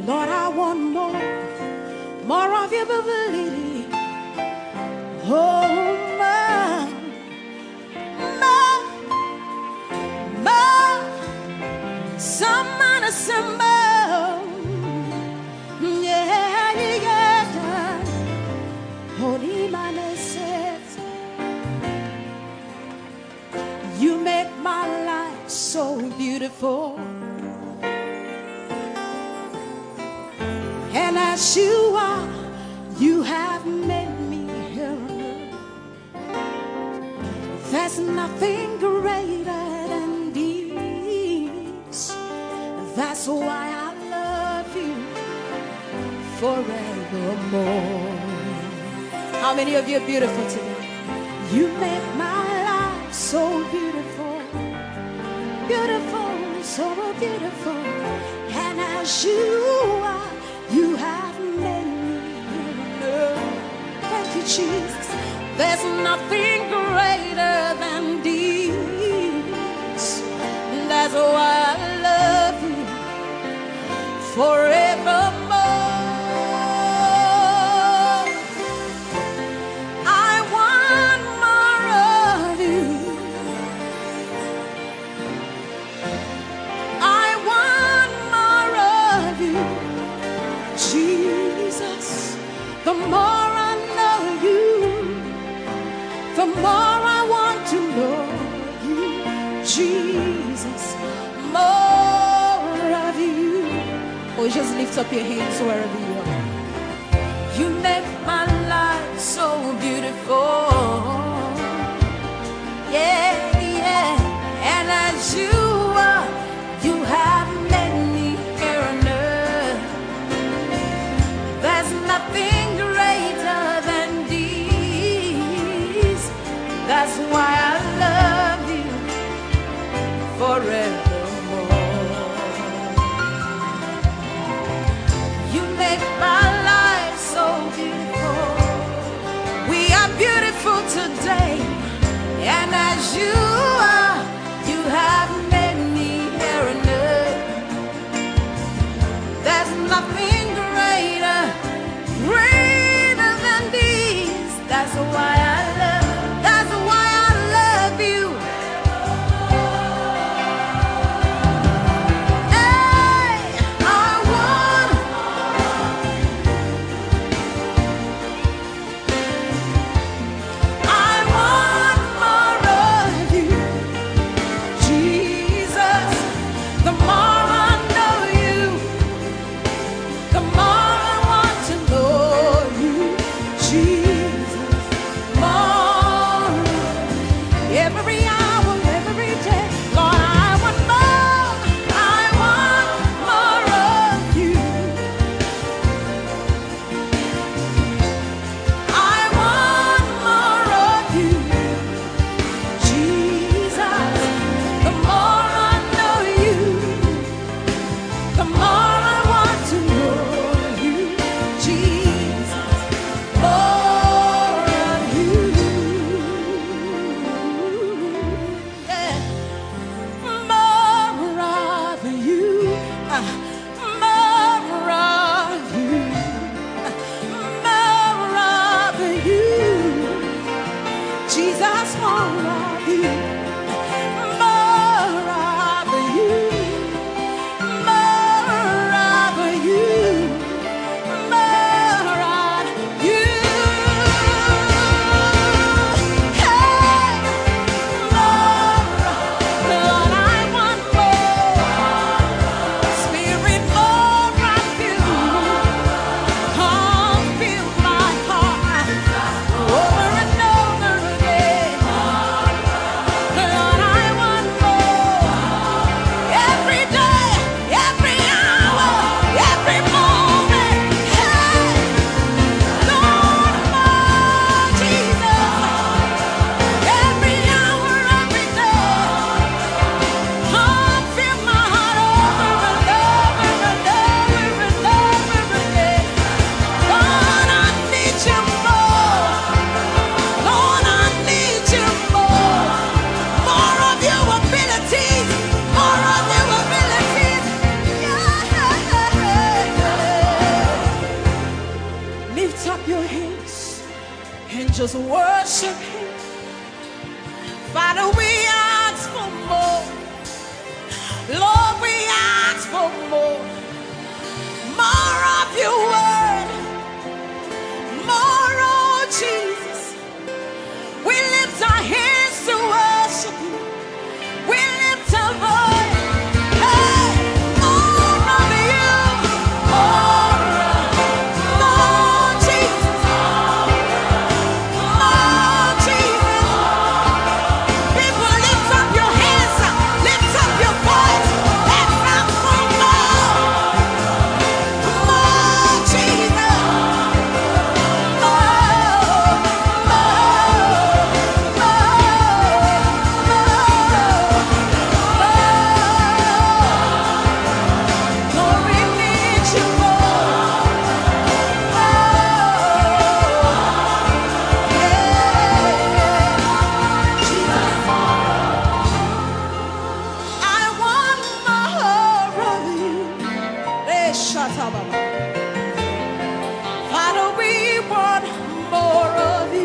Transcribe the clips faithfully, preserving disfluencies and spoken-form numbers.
Lord, I want more, more of your ability. Oh, more, more, more. Some unassembled. Yeah, yeah, yeah. Holy man says, you make my life so beautiful. And as you are, you have made me here on earth. There's nothing greater than these. That's why I love you forevermore. How many of you are beautiful today? You make my life so beautiful, beautiful, so beautiful. And as you are, you have made me here. Thank you, Jesus. There's nothing greater than these. That's why I love you forevermore. I want more of you. I want more of you, Jesus. The more I know you, the more I want to know you, Jesus. More of you. Or just lift up your hands wherever you are. You make my life so beautiful. Yeah, yeah. And as you are, you have made me here on earth. There's nothing greater than these. That's why I love you forevermore. You make my life so beautiful. We are beautiful today. And as you are, you have made me here on earth. There's nothing greater, greater than these. That's why I love, that's why I love you. just worship Him. Father, we ask for more. Lord, we ask for more. More of your word. More, oh Jesus. We lift our hands to worship you. We lift our voice. Hey, more of you. More, more Jesus. More Jesus. People, lift up your hands. Lift up your voice. Let's have some more. More Jesus. More, more, more, more. Lord, we need you more. Oh, yeah. Jesus, I want more of you. Eh, shut up, Baba. Father, we want more of you.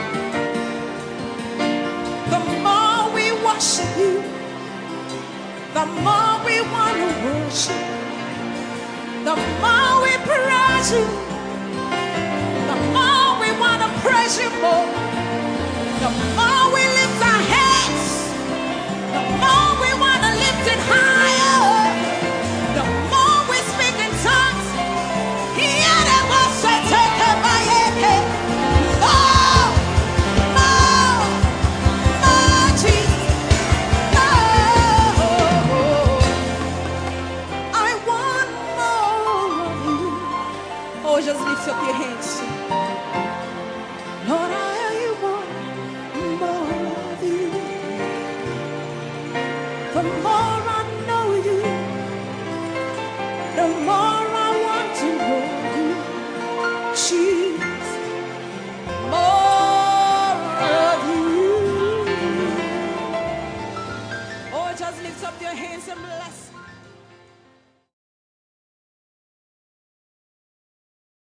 The more we worship you, the more we want to worship. The more we praise you, the more we want to praise you more. The more we lift our hands, the more we want to lift it higher. The more we speak in tongues. More, more, more Jesus. More. I want more of you. Oh, just lift up your hands.